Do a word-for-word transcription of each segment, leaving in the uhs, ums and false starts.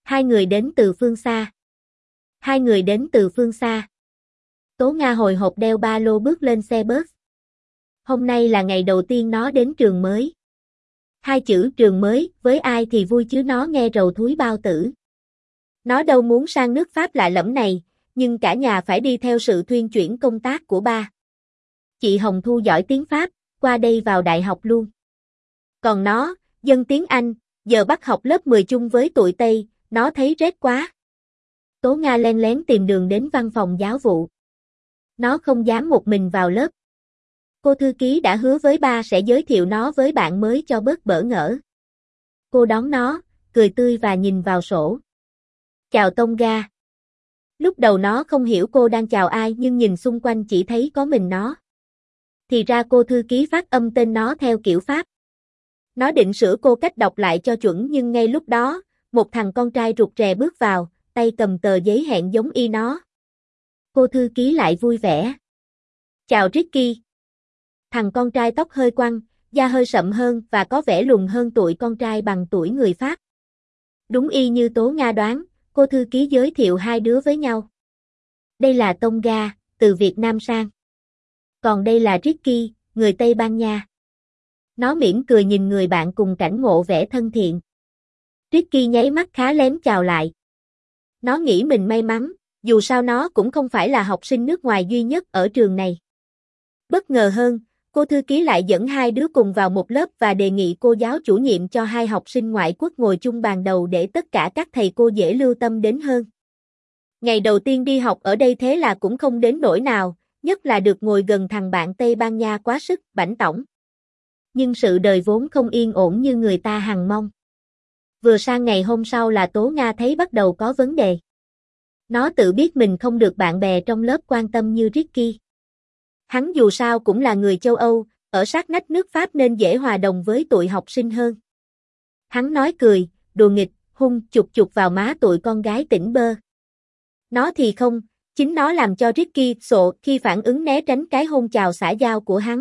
Hai người đến từ phương xa. Hai người đến từ phương xa. Tố Nga hồi hộp đeo ba lô bước lên xe bus. Hôm nay là ngày đầu tiên nó đến trường mới. Hai chữ trường mới với ai thì vui chứ nó nghe rầu thúi bao tử. Nó đâu muốn sang nước Pháp lạ lẫm này, nhưng cả nhà phải đi theo sự thuyên chuyển công tác của ba. Chị Hồng Thu giỏi tiếng Pháp, qua đây vào đại học luôn. Còn nó, dân tiếng Anh, giờ bắt học lớp mười chung với tụi Tây, nó thấy rét quá. Tố Nga len lén tìm đường đến văn phòng giáo vụ. Nó không dám một mình vào lớp. Cô thư ký đã hứa với ba sẽ giới thiệu nó với bạn mới cho bớt bỡ ngỡ. Cô đón nó, cười tươi và nhìn vào sổ. Chào Tonga. Lúc đầu nó không hiểu cô đang chào ai nhưng nhìn xung quanh chỉ thấy có mình nó. Thì ra cô thư ký phát âm tên nó theo kiểu Pháp. Nó định sửa cô cách đọc lại cho chuẩn nhưng ngay lúc đó, một thằng con trai rụt rè bước vào, tay cầm tờ giấy hẹn giống y nó. Cô thư ký lại vui vẻ. Chào Ricky. Thằng con trai tóc hơi quăn, da hơi sậm hơn và có vẻ lùn hơn tụi con trai bằng tuổi người Pháp. Đúng y như Tố Nga đoán, cô thư ký giới thiệu hai đứa với nhau. Đây là Tonga, từ Việt Nam sang. Còn đây là Ricky, người Tây Ban Nha. Nó mỉm cười nhìn người bạn cùng cảnh ngộ vẻ thân thiện. Ricky nháy mắt khá lém chào lại. Nó nghĩ mình may mắn, dù sao nó cũng không phải là học sinh nước ngoài duy nhất ở trường này. Bất ngờ hơn, cô thư ký lại dẫn hai đứa cùng vào một lớp và đề nghị cô giáo chủ nhiệm cho hai học sinh ngoại quốc ngồi chung bàn đầu để tất cả các thầy cô dễ lưu tâm đến hơn. Ngày đầu tiên đi học ở đây thế là cũng không đến nỗi nào, nhất là được ngồi gần thằng bạn Tây Ban Nha quá sức, bảnh tỏng. Nhưng sự đời vốn không yên ổn như người ta hằng mong. Vừa sang ngày hôm sau là Tố Nga thấy bắt đầu có vấn đề. Nó tự biết mình không được bạn bè trong lớp quan tâm như Ricky. Hắn dù sao cũng là người châu Âu, ở sát nách nước Pháp nên dễ hòa đồng với tụi học sinh hơn. Hắn nói cười, đùa nghịch, hung chụp chụp vào má tụi con gái tỉnh bơ. Nó thì không, chính nó làm cho Ricky sộ khi phản ứng né tránh cái hôn chào xã giao của hắn.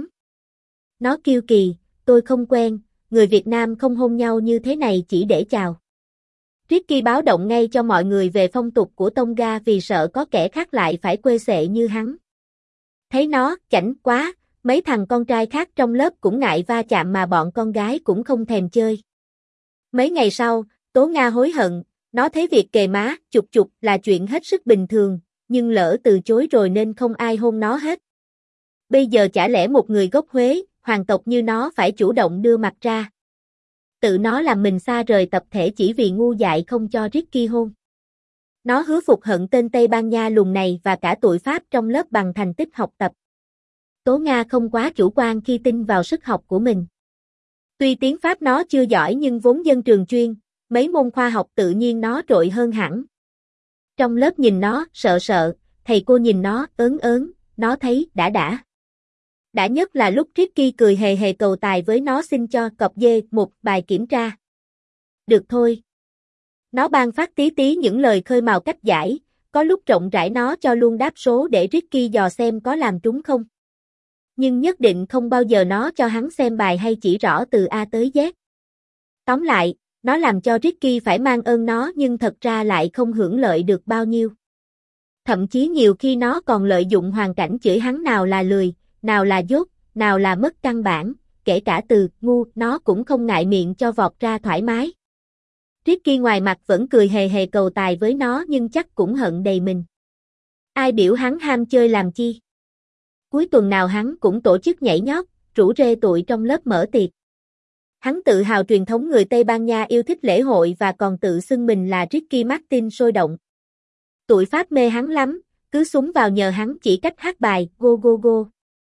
Nó kiêu kỳ, tôi không quen, người Việt Nam không hôn nhau như thế này chỉ để chào. Ricky báo động ngay cho mọi người về phong tục của Tonga vì sợ có kẻ khác lại phải quê xệ như hắn. Thấy nó, chảnh quá, mấy thằng con trai khác trong lớp cũng ngại va chạm mà bọn con gái cũng không thèm chơi. Mấy ngày sau, Tố Nga hối hận, nó thấy việc kề má, chụp chụp là chuyện hết sức bình thường, nhưng lỡ từ chối rồi nên không ai hôn nó hết. Bây giờ chả lẽ một người gốc Huế, hoàng tộc như nó phải chủ động đưa mặt ra. Tự nó làm mình xa rời tập thể chỉ vì ngu dại không cho Ricky hôn. Nó hứa phục hận tên Tây Ban Nha lùn này và cả tụi Pháp trong lớp bằng thành tích học tập. Tố Nga không quá chủ quan khi tin vào sức học của mình. Tuy tiếng Pháp nó chưa giỏi nhưng vốn dân trường chuyên, mấy môn khoa học tự nhiên nó trội hơn hẳn. Trong lớp nhìn nó sợ sợ, thầy cô nhìn nó ớn ớn, nó thấy đã đã. Đã nhất là lúc Ricky cười hề hề cầu tài với nó xin cho cọp dê một bài kiểm tra. Được thôi. Nó ban phát tí tí những lời khơi mào cách giải, có lúc rộng rãi nó cho luôn đáp số để Ricky dò xem có làm trúng không. Nhưng nhất định không bao giờ nó cho hắn xem bài hay chỉ rõ từ A tới Z. Tóm lại, nó làm cho Ricky phải mang ơn nó nhưng thật ra lại không hưởng lợi được bao nhiêu. Thậm chí nhiều khi nó còn lợi dụng hoàn cảnh chửi hắn nào là lười, nào là dốt, nào là mất căn bản, kể cả từ ngu nó cũng không ngại miệng cho vọt ra thoải mái. Ricky ngoài mặt vẫn cười hề hề cầu tài với nó nhưng chắc cũng hận đầy mình. Ai biểu hắn ham chơi làm chi? Cuối tuần nào hắn cũng tổ chức nhảy nhót, rủ rê tụi trong lớp mở tiệc. Hắn tự hào truyền thống người Tây Ban Nha yêu thích lễ hội và còn tự xưng mình là Ricky Martin sôi động. Tụi Pháp mê hắn lắm, cứ súng vào nhờ hắn chỉ cách hát bài Go Go Go.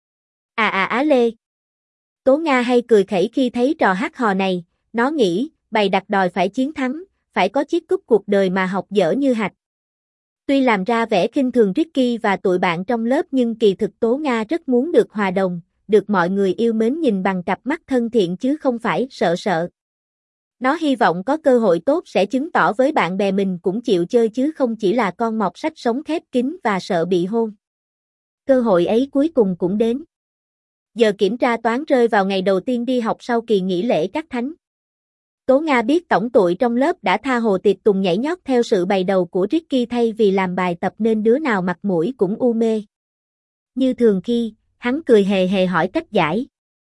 À à á lê. Tố Nga hay cười khẩy khi thấy trò hát hò này, nó nghĩ, bày đặt đòi phải chiến thắng, phải có chiếc cúp cuộc đời mà học dở như hạch. Tuy làm ra vẻ khinh thường Ricky và tụi bạn trong lớp nhưng kỳ thực Tố Nga rất muốn được hòa đồng, được mọi người yêu mến nhìn bằng cặp mắt thân thiện chứ không phải sợ sợ. Nó hy vọng có cơ hội tốt sẽ chứng tỏ với bạn bè mình cũng chịu chơi chứ không chỉ là con mọt sách sống khép kín và sợ bị hôn. Cơ hội ấy cuối cùng cũng đến. Giờ kiểm tra toán rơi vào ngày đầu tiên đi học sau kỳ nghỉ lễ Các Thánh. Tố Nga biết tổng tụi trong lớp đã tha hồ tiệc tùng nhảy nhót theo sự bày đầu của Ricky thay vì làm bài tập nên đứa nào mặt mũi cũng u mê. Như thường khi, hắn cười hề hề hỏi cách giải.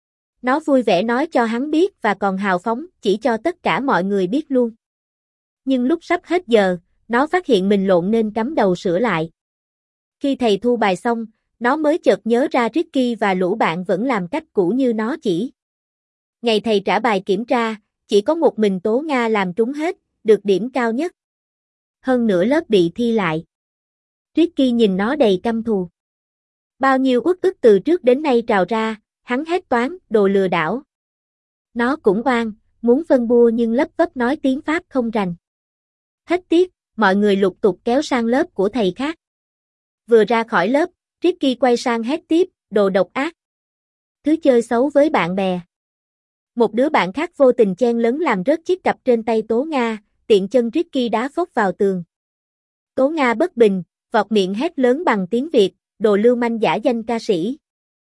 Nó vui vẻ nói cho hắn biết và còn hào phóng chỉ cho tất cả mọi người biết luôn. Nhưng lúc sắp hết giờ, nó phát hiện mình lộn nên cắm đầu sửa lại. Khi thầy thu bài xong, nó mới chợt nhớ ra Ricky và lũ bạn vẫn làm cách cũ như nó chỉ. Ngày thầy trả bài kiểm tra, chỉ có một mình Tố Nga làm trúng hết, được điểm cao nhất. Hơn nữa lớp bị thi lại. Ricky nhìn nó đầy căm thù. Bao nhiêu uất ức từ trước đến nay trào ra, hắn hét toáng, đồ lừa đảo. Nó cũng oan, muốn phân bua nhưng lấp vấp nói tiếng Pháp không rành. Hết tiết, mọi người lục tục kéo sang lớp của thầy khác. Vừa ra khỏi lớp, Ricky quay sang hét tiếp, đồ độc ác. Thứ chơi xấu với bạn bè. Một đứa bạn khác vô tình chen lấn làm rớt chiếc cặp trên tay Tố Nga, tiện chân Ricky đá phốc vào tường. Tố Nga bất bình, vọt miệng hét lớn bằng tiếng Việt, đồ lưu manh giả danh ca sĩ.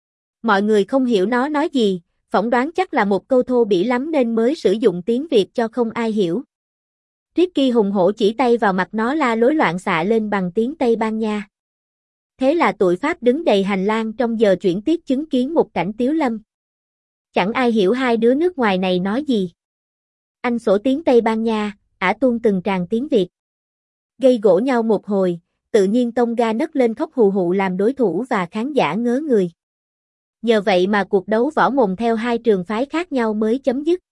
Mọi người không hiểu nó nói gì, phỏng đoán chắc là một câu thô bỉ lắm nên mới sử dụng tiếng Việt cho không ai hiểu. Ricky hùng hổ chỉ tay vào mặt nó la lối loạn xạ lên bằng tiếng Tây Ban Nha. Thế là tụi Pháp đứng đầy hành lang trong giờ chuyển tiết chứng kiến một cảnh tiếu lâm. Chẳng ai hiểu hai đứa nước ngoài này nói gì. Anh sổ tiếng Tây Ban Nha, ả tuôn từng tràng tiếng Việt. Gây gổ nhau một hồi, tự nhiên Tonga nấc lên khóc hù hụ làm đối thủ và khán giả ngớ người. Nhờ vậy mà cuộc đấu võ mồm theo hai trường phái khác nhau mới chấm dứt.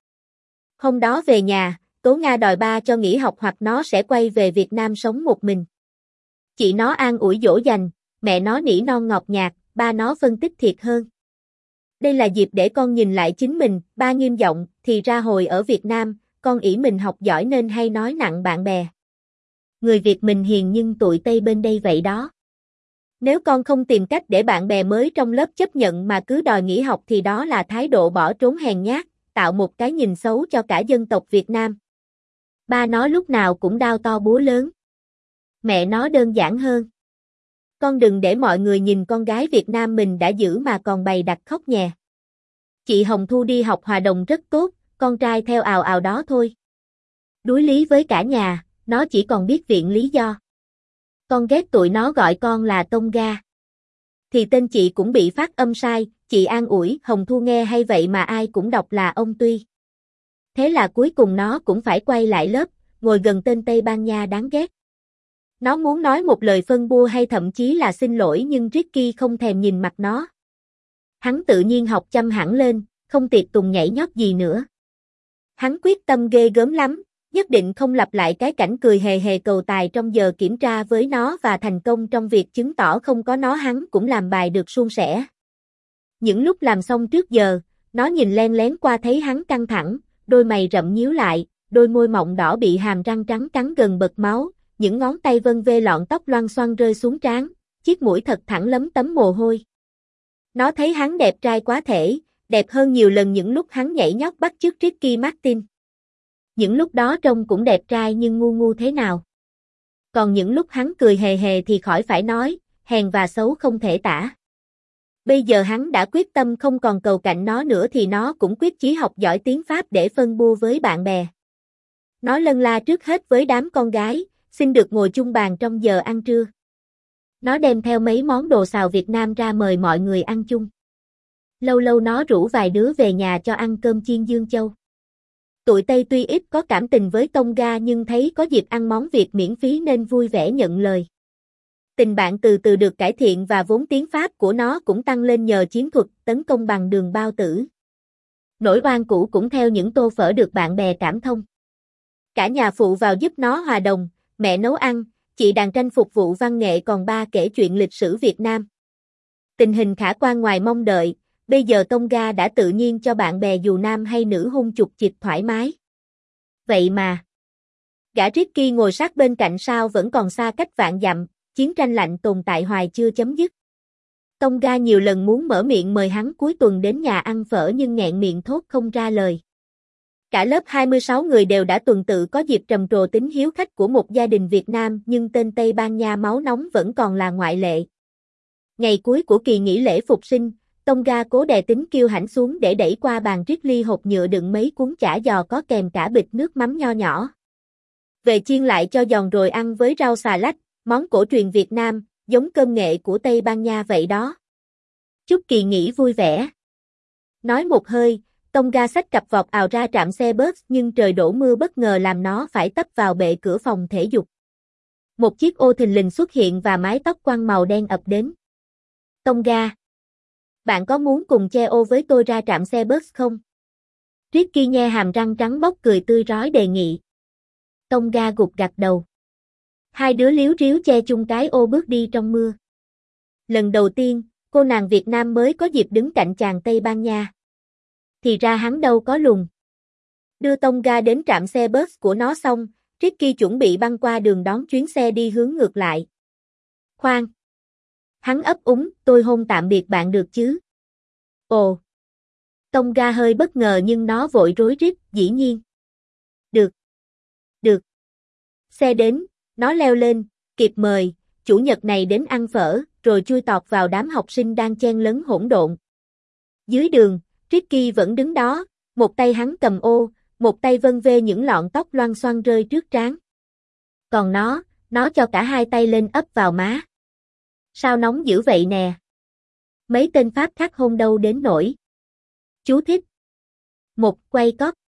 Hôm đó về nhà, Tố Nga đòi ba cho nghỉ học hoặc nó sẽ quay về Việt Nam sống một mình. Chị nó an ủi dỗ dành, mẹ nó nỉ non ngọt nhạt, ba nó phân tích thiệt hơn. Đây là dịp để con nhìn lại chính mình, ba nghiêm giọng, thì ra hồi ở Việt Nam, con ỷ mình học giỏi nên hay nói nặng bạn bè. Người Việt mình hiền nhưng tụi Tây bên đây vậy đó. Nếu con không tìm cách để bạn bè mới trong lớp chấp nhận mà cứ đòi nghỉ học thì đó là thái độ bỏ trốn hèn nhát, tạo một cái nhìn xấu cho cả dân tộc Việt Nam. Ba nó lúc nào cũng đao to búa lớn. Mẹ nó đơn giản hơn. Con đừng để mọi người nhìn con gái Việt Nam mình đã giữ mà còn bày đặt khóc nhè. Chị Hồng Thu đi học hòa đồng rất tốt, con trai theo ào ào đó thôi. Đối lý với cả nhà, nó chỉ còn biết viện lý do. Con ghét tụi nó gọi con là Tonga. Thì tên chị cũng bị phát âm sai, chị an ủi, Hồng Thu nghe hay vậy mà ai cũng đọc là ông Tuy. Thế là cuối cùng nó cũng phải quay lại lớp, ngồi gần tên Tây Ban Nha đáng ghét. Nó muốn nói một lời phân bua hay thậm chí là xin lỗi nhưng Ricky không thèm nhìn mặt nó. Hắn tự nhiên học chăm hẳn lên, không tiệc tùng nhảy nhót gì nữa. Hắn quyết tâm ghê gớm lắm, nhất định không lặp lại cái cảnh cười hề hề cầu tài trong giờ kiểm tra với nó và thành công trong việc chứng tỏ không có nó hắn cũng làm bài được suôn sẻ. Những lúc làm xong trước giờ, nó nhìn len lén qua thấy hắn căng thẳng, đôi mày rậm nhíu lại, đôi môi mọng đỏ bị hàm răng trắng cắn gần bật máu, những ngón tay vân vê lọn tóc loăn xoăn rơi xuống trán, chiếc mũi thật thẳng lấm tấm mồ hôi. Nó thấy hắn đẹp trai quá thể, đẹp hơn nhiều lần những lúc hắn nhảy nhót bắt chước Ricky Martin. Những lúc đó trông cũng đẹp trai nhưng ngu ngu thế nào. Còn những lúc hắn cười hề hề thì khỏi phải nói, hèn và xấu không thể tả. Bây giờ hắn đã quyết tâm không còn cầu cạnh nó nữa thì nó cũng quyết chí học giỏi tiếng Pháp để phân bua với bạn bè. Nó lân la trước hết với đám con gái, xin được ngồi chung bàn trong giờ ăn trưa. Nó đem theo mấy món đồ xào Việt Nam ra mời mọi người ăn chung. Lâu lâu nó rủ vài đứa về nhà cho ăn cơm chiên Dương Châu. Tụi Tây tuy ít có cảm tình với Tonga nhưng thấy có dịp ăn món Việt miễn phí nên vui vẻ nhận lời. Tình bạn từ từ được cải thiện và vốn tiếng Pháp của nó cũng tăng lên nhờ chiến thuật tấn công bằng đường bao tử. Nỗi oan cũ cũng theo những tô phở được bạn bè cảm thông. Cả nhà phụ vào giúp nó hòa đồng, mẹ nấu ăn, chị đàn tranh phục vụ văn nghệ còn ba kể chuyện lịch sử Việt Nam. Tình hình khả quan ngoài mong đợi, bây giờ Tonga đã tự nhiên cho bạn bè dù nam hay nữ hung chục chịch thoải mái. Vậy mà, gã Ricky ngồi sát bên cạnh sao vẫn còn xa cách vạn dặm, chiến tranh lạnh tồn tại hoài chưa chấm dứt. Tonga nhiều lần muốn mở miệng mời hắn cuối tuần đến nhà ăn phở nhưng nghẹn miệng thốt không ra lời. Cả lớp hai mươi sáu người đều đã tuần tự có dịp trầm trồ tính hiếu khách của một gia đình Việt Nam nhưng tên Tây Ban Nha máu nóng vẫn còn là ngoại lệ. Ngày cuối của kỳ nghỉ lễ Phục sinh, Tonga cố đè tính kiêu hãnh xuống để đẩy qua bàn Ridley hộp nhựa đựng mấy cuốn chả giò có kèm cả bịch nước mắm nho nhỏ. Về chiên lại cho giòn rồi ăn với rau xà lách, món cổ truyền Việt Nam, giống cơm nghệ của Tây Ban Nha vậy đó. Chúc kỳ nghỉ vui vẻ. Nói một hơi, Tonga xách cặp vọt ào ra trạm xe bus nhưng trời đổ mưa bất ngờ làm nó phải tấp vào bệ cửa phòng thể dục. Một chiếc ô thình lình xuất hiện và mái tóc quăn màu đen ập đến. Tonga, bạn có muốn cùng che ô với tôi ra trạm xe bus không? Ricky nhe hàm răng trắng bóc cười tươi rói đề nghị. Tonga gục gặt đầu. Hai đứa líu ríu che chung cái ô bước đi trong mưa. Lần đầu tiên, cô nàng Việt Nam mới có dịp đứng cạnh chàng Tây Ban Nha. Thì ra hắn đâu có lùn. Đưa Tonga đến trạm xe bus của nó xong, Ricky chuẩn bị băng qua đường đón chuyến xe đi hướng ngược lại. Khoan! Hắn ấp úng, tôi hôn tạm biệt bạn được chứ? Ồ! Tonga hơi bất ngờ nhưng nó vội rối rít, dĩ nhiên. Được. Được. Xe đến, nó leo lên, kịp mời, chủ nhật này đến ăn phở, rồi chui tọt vào đám học sinh đang chen lấn hỗn độn. Dưới đường, Ricky vẫn đứng đó, một tay hắn cầm ô, một tay vân vê những lọn tóc loang xoăn rơi trước trán. Còn nó, nó cho cả hai tay lên ấp vào má. Sao nóng dữ vậy nè? Mấy tên Pháp khác hôn đâu đến nổi. Chú thích. Một, quay cót.